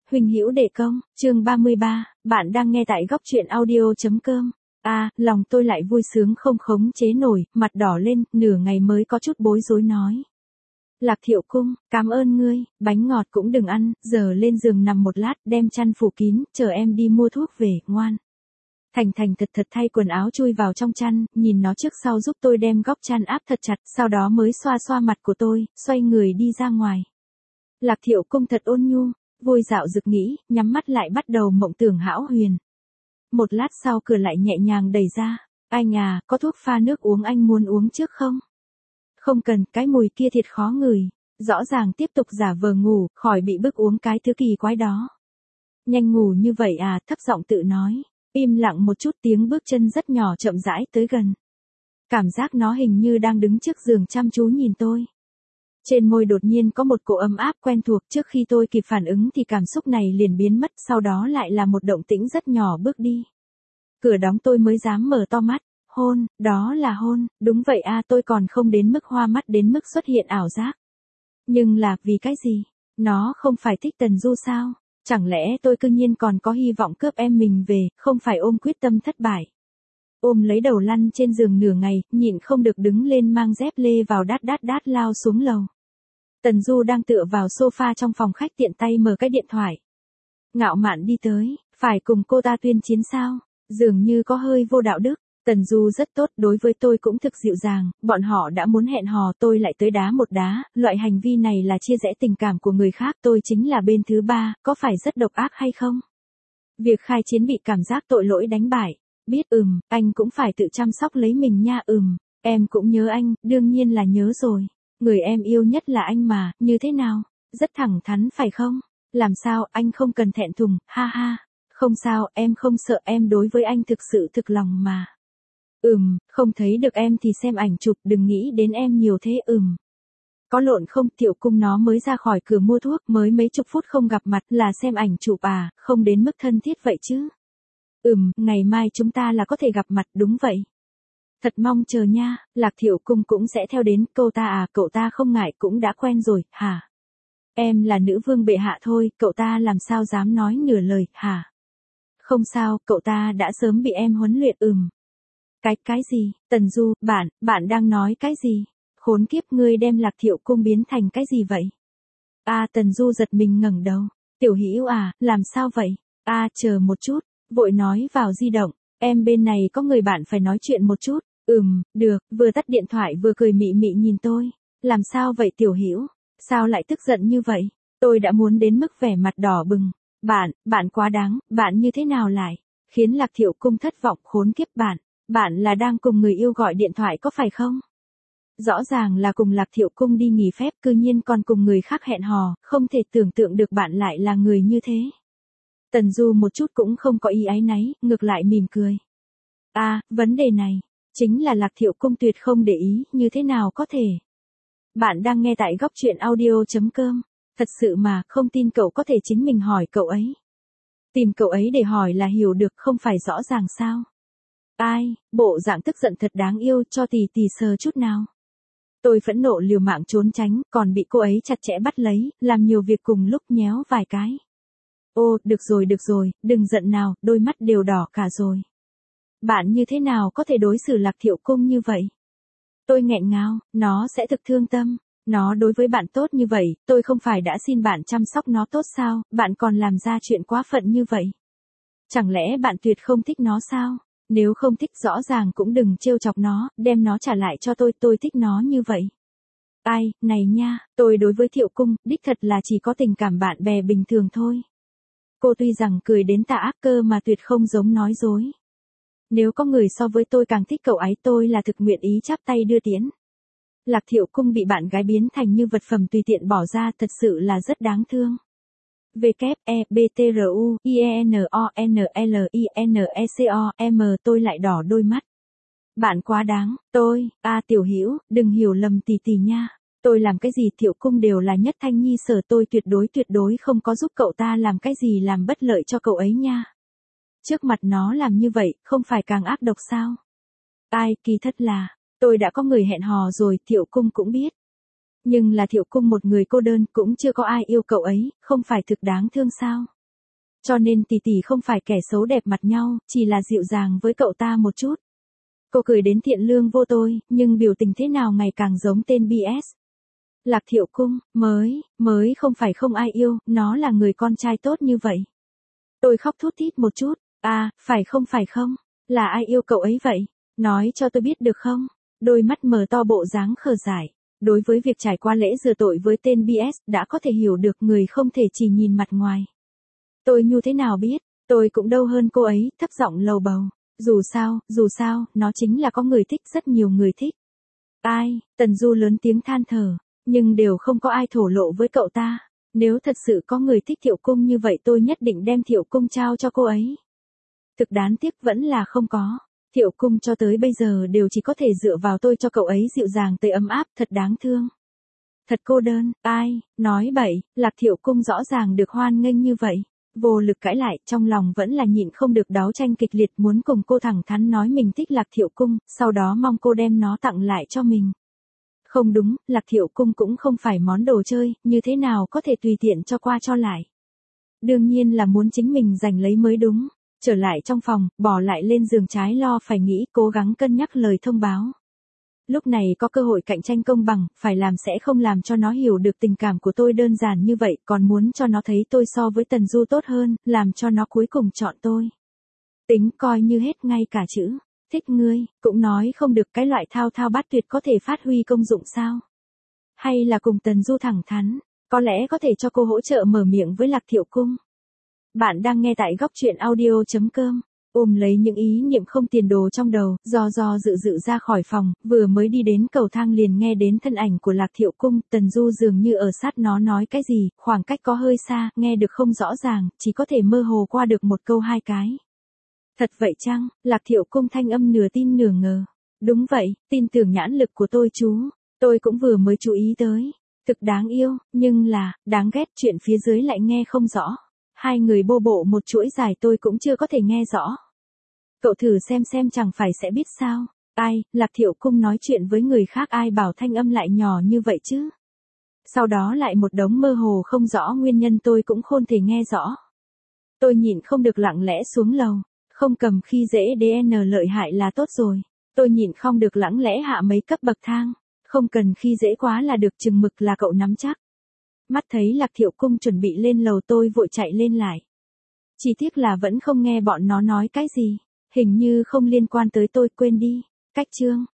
Huynh hữu đệ công, chương 33, bạn đang nghe tại góc truyện audio.com. Lòng tôi lại vui sướng không khống chế nổi, mặt đỏ lên, nửa ngày mới có chút bối rối nói. Lạc Thiệu Cung, cảm ơn ngươi, bánh ngọt cũng đừng ăn, giờ lên giường nằm một lát, đem chăn phủ kín, chờ em đi mua thuốc về, ngoan. Thành Thành thật thật thay quần áo chui vào trong chăn, nhìn nó trước sau giúp tôi đem góc chăn áp thật chặt, sau đó mới xoa xoa mặt của tôi, xoay người đi ra ngoài. Lạc Thiệu Cung thật ôn nhu, vui dạo dực nghĩ, nhắm mắt lại bắt đầu mộng tưởng hão huyền. Một lát sau cửa lại nhẹ nhàng đẩy ra, anh à, có thuốc pha nước uống anh muốn uống trước không? Không cần, cái mùi kia thiệt khó ngửi, rõ ràng tiếp tục giả vờ ngủ, khỏi bị bức uống cái thứ kỳ quái đó. Nhanh ngủ như vậy à, thấp giọng tự nói, im lặng một chút tiếng bước chân rất nhỏ chậm rãi tới gần. Cảm giác nó hình như đang đứng trước giường chăm chú nhìn tôi. Trên môi đột nhiên có một cỗ ấm áp quen thuộc, trước khi tôi kịp phản ứng thì cảm xúc này liền biến mất, sau đó lại là một động tĩnh rất nhỏ bước đi. Cửa đóng tôi mới dám mở to mắt, hôn, đó là hôn, đúng vậy tôi còn không đến mức hoa mắt đến mức xuất hiện ảo giác. Nhưng là, vì cái gì? Nó không phải thích Tần Du sao? Chẳng lẽ tôi cư nhiên còn có hy vọng cướp em mình về, không phải ôm quyết tâm thất bại. Ôm lấy đầu lăn trên giường nửa ngày, nhịn không được đứng lên mang dép lê vào đát lao xuống lầu. Tần Du đang tựa vào sofa trong phòng khách tiện tay mở cái điện thoại. Ngạo mạn đi tới, phải cùng cô ta tuyên chiến sao? Dường như có hơi vô đạo đức. Tần Du rất tốt, đối với tôi cũng thực dịu dàng, bọn họ đã muốn hẹn hò tôi lại tới đá một đá, loại hành vi này là chia rẽ tình cảm của người khác, tôi chính là bên thứ ba, có phải rất độc ác hay không? Việc khai chiến bị cảm giác tội lỗi đánh bại. Biết anh cũng phải tự chăm sóc lấy mình nha. Em cũng nhớ anh, đương nhiên là nhớ rồi. Người em yêu nhất là anh mà, như thế nào? Rất thẳng thắn phải không? Làm sao, anh không cần thẹn thùng, ha ha. Không sao, em không sợ, em đối với anh thực sự thực lòng mà. Không thấy được em thì xem ảnh chụp, đừng nghĩ đến em nhiều thế. Có lộn không? Thiệu Cung nó mới ra khỏi cửa mua thuốc, mới mấy chục phút không gặp mặt là xem ảnh chụp à, không đến mức thân thiết vậy chứ. Ngày mai chúng ta là có thể gặp mặt, đúng vậy. Thật mong chờ nha, Lạc Thiệu Cung cũng sẽ theo đến, cậu ta không ngại, cũng đã quen rồi, hả? Em là nữ vương bệ hạ thôi, cậu ta làm sao dám nói nửa lời, hả? Không sao, cậu ta đã sớm bị em huấn luyện. Cái gì? Tần Du, bạn đang nói cái gì? Khốn kiếp, ngươi đem Lạc Thiệu Cung biến thành cái gì vậy? Tần Du giật mình ngẩng đầu. Tiểu Hữu à, làm sao vậy? Chờ một chút, vội nói vào di động, em bên này có người bạn phải nói chuyện một chút. Được, vừa tắt điện thoại vừa cười mị mị nhìn tôi. Làm sao vậy Tiểu Hữu? Sao lại tức giận như vậy? Tôi đã muốn đến mức vẻ mặt đỏ bừng. Bạn quá đáng, bạn như thế nào lại khiến Lạc Thiệu Cung thất vọng? Khốn kiếp, bạn là đang cùng người yêu gọi điện thoại có phải không? Rõ ràng là cùng Lạc Thiệu Cung đi nghỉ phép, cư nhiên còn cùng người khác hẹn hò, không thể tưởng tượng được bạn lại là người như thế. Tần Du một chút cũng không có ý áy náy, ngược lại mỉm cười. Vấn đề này, chính là Lạc Thiệu Cung tuyệt không để ý, như thế nào có thể? Bạn đang nghe tại góc truyện audio.com, thật sự mà, không tin cậu có thể chính mình hỏi cậu ấy. Tìm cậu ấy để hỏi là hiểu được, không phải rõ ràng sao? Bộ dạng tức giận thật đáng yêu, cho tì sờ chút nào. Tôi phẫn nộ liều mạng trốn tránh, còn bị cô ấy chặt chẽ bắt lấy, làm nhiều việc cùng lúc, nhéo vài cái. Được rồi, đừng giận nào, đôi mắt đều đỏ cả rồi. Bạn như thế nào có thể đối xử Lạc Thiệu Cung như vậy? Tôi nghẹn ngào, nó sẽ thực thương tâm. Nó đối với bạn tốt như vậy, tôi không phải đã xin bạn chăm sóc nó tốt sao, bạn còn làm ra chuyện quá phận như vậy. Chẳng lẽ bạn tuyệt không thích nó sao? Nếu không thích rõ ràng cũng đừng trêu chọc nó, đem nó trả lại cho tôi thích nó như vậy. Này nha, tôi đối với Thiệu Cung, đích thật là chỉ có tình cảm bạn bè bình thường thôi. Cô tuy rằng cười đến tà ác cơ mà tuyệt không giống nói dối. Nếu có người so với tôi càng thích cậu ấy, tôi là thực nguyện ý chắp tay đưa tiễn. Lạc Thiệu Cung bị bạn gái biến thành như vật phẩm tùy tiện bỏ ra, thật sự là rất đáng thương. WEBTRUINONLINECOM tôi lại đỏ đôi mắt. Bạn quá đáng, Tiểu Hữu, đừng hiểu lầm tì nha. Tôi làm cái gì Thiệu Cung đều là nhất thanh nhi sở, tôi tuyệt đối không có giúp cậu ta làm cái gì làm bất lợi cho cậu ấy nha. Trước mặt nó làm như vậy, không phải càng ác độc sao? Kỳ thật là, tôi đã có người hẹn hò rồi, Thiệu Cung cũng biết. Nhưng là Thiệu Cung một người cô đơn, cũng chưa có ai yêu cậu ấy, không phải thực đáng thương sao? Cho nên tỷ tỷ không phải kẻ xấu đẹp mặt nhau, chỉ là dịu dàng với cậu ta một chút. Cô cười đến thiện lương vô tôi, nhưng biểu tình thế nào ngày càng giống tên BS. Lạc Thiệu Cung, mới không phải không ai yêu, nó là người con trai tốt như vậy. Tôi khóc thút thít một chút, phải không, là ai yêu cậu ấy vậy? Nói cho tôi biết được không? Đôi mắt mở to bộ dáng khờ dại. Đối với việc trải qua lễ rửa tội với tên BS đã có thể hiểu được người không thể chỉ nhìn mặt ngoài. Tôi như thế nào biết, tôi cũng đâu hơn cô ấy, thấp giọng lầu bầu. Dù sao, nó chính là có người thích, rất nhiều người thích. Ai, Tần Du lớn tiếng than thở, nhưng đều không có ai thổ lộ với cậu ta. Nếu thật sự có người thích Thiệu Cung như vậy tôi nhất định đem Thiệu Cung trao cho cô ấy. Thực đáng tiếc vẫn là không có. Thiệu Cung cho tới bây giờ đều chỉ có thể dựa vào tôi cho cậu ấy dịu dàng tới ấm áp, thật đáng thương. Thật cô đơn, nói bậy, Lạc Thiệu Cung rõ ràng được hoan nghênh như vậy. Vô lực cãi lại, trong lòng vẫn là nhịn không được đấu tranh kịch liệt, muốn cùng cô thẳng thắn nói mình thích Lạc Thiệu Cung, sau đó mong cô đem nó tặng lại cho mình. Không đúng, Lạc Thiệu Cung cũng không phải món đồ chơi, như thế nào có thể tùy tiện cho qua cho lại. Đương nhiên là muốn chính mình giành lấy mới đúng. Trở lại trong phòng, bỏ lại lên giường trái lo phải nghĩ, cố gắng cân nhắc lời thông báo. Lúc này có cơ hội cạnh tranh công bằng, phải làm sẽ không làm cho nó hiểu được tình cảm của tôi đơn giản như vậy, còn muốn cho nó thấy tôi so với Tần Du tốt hơn, làm cho nó cuối cùng chọn tôi. Tính coi như hết ngay cả chữ thích ngươi, cũng nói không được, cái loại thao thao bát tuyệt có thể phát huy công dụng sao? Hay là cùng Tần Du thẳng thắn, có lẽ có thể cho cô hỗ trợ mở miệng với Lạc Thiệu Cung. Bạn đang nghe tại góc truyện audio.com. Ôm lấy những ý niệm không tiền đồ trong đầu, do dự ra khỏi phòng, vừa mới đi đến cầu thang liền nghe đến thân ảnh của Lạc Thiệu Cung, Tần Du dường như ở sát nó nói cái gì, khoảng cách có hơi xa, nghe được không rõ ràng, chỉ có thể mơ hồ qua được một câu hai cái. Thật vậy chăng? Lạc Thiệu Cung thanh âm nửa tin nửa ngờ. Đúng vậy, tin tưởng nhãn lực của tôi chú. Tôi cũng vừa mới chú ý tới. Thực đáng yêu, nhưng là, đáng ghét, chuyện phía dưới lại nghe không rõ. Hai người bô bộ một chuỗi dài tôi cũng chưa có thể nghe rõ. Cậu thử xem chẳng phải sẽ biết sao. Lạc Thiệu Cung nói chuyện với người khác ai bảo thanh âm lại nhỏ như vậy chứ. Sau đó lại một đống mơ hồ không rõ nguyên nhân tôi cũng không thể nghe rõ. Tôi nhịn không được lặng lẽ xuống lầu. Không cầm khi dễ DN lợi hại là tốt rồi. Tôi nhịn không được lặng lẽ hạ mấy cấp bậc thang. Không cần khi dễ quá là được, chừng mực là cậu nắm chắc. Mắt thấy Lạc Thiệu Cung chuẩn bị lên lầu tôi vội chạy lên lại. Chỉ tiếc là vẫn không nghe bọn nó nói cái gì. Hình như không liên quan tới tôi, quên đi. Cách chương.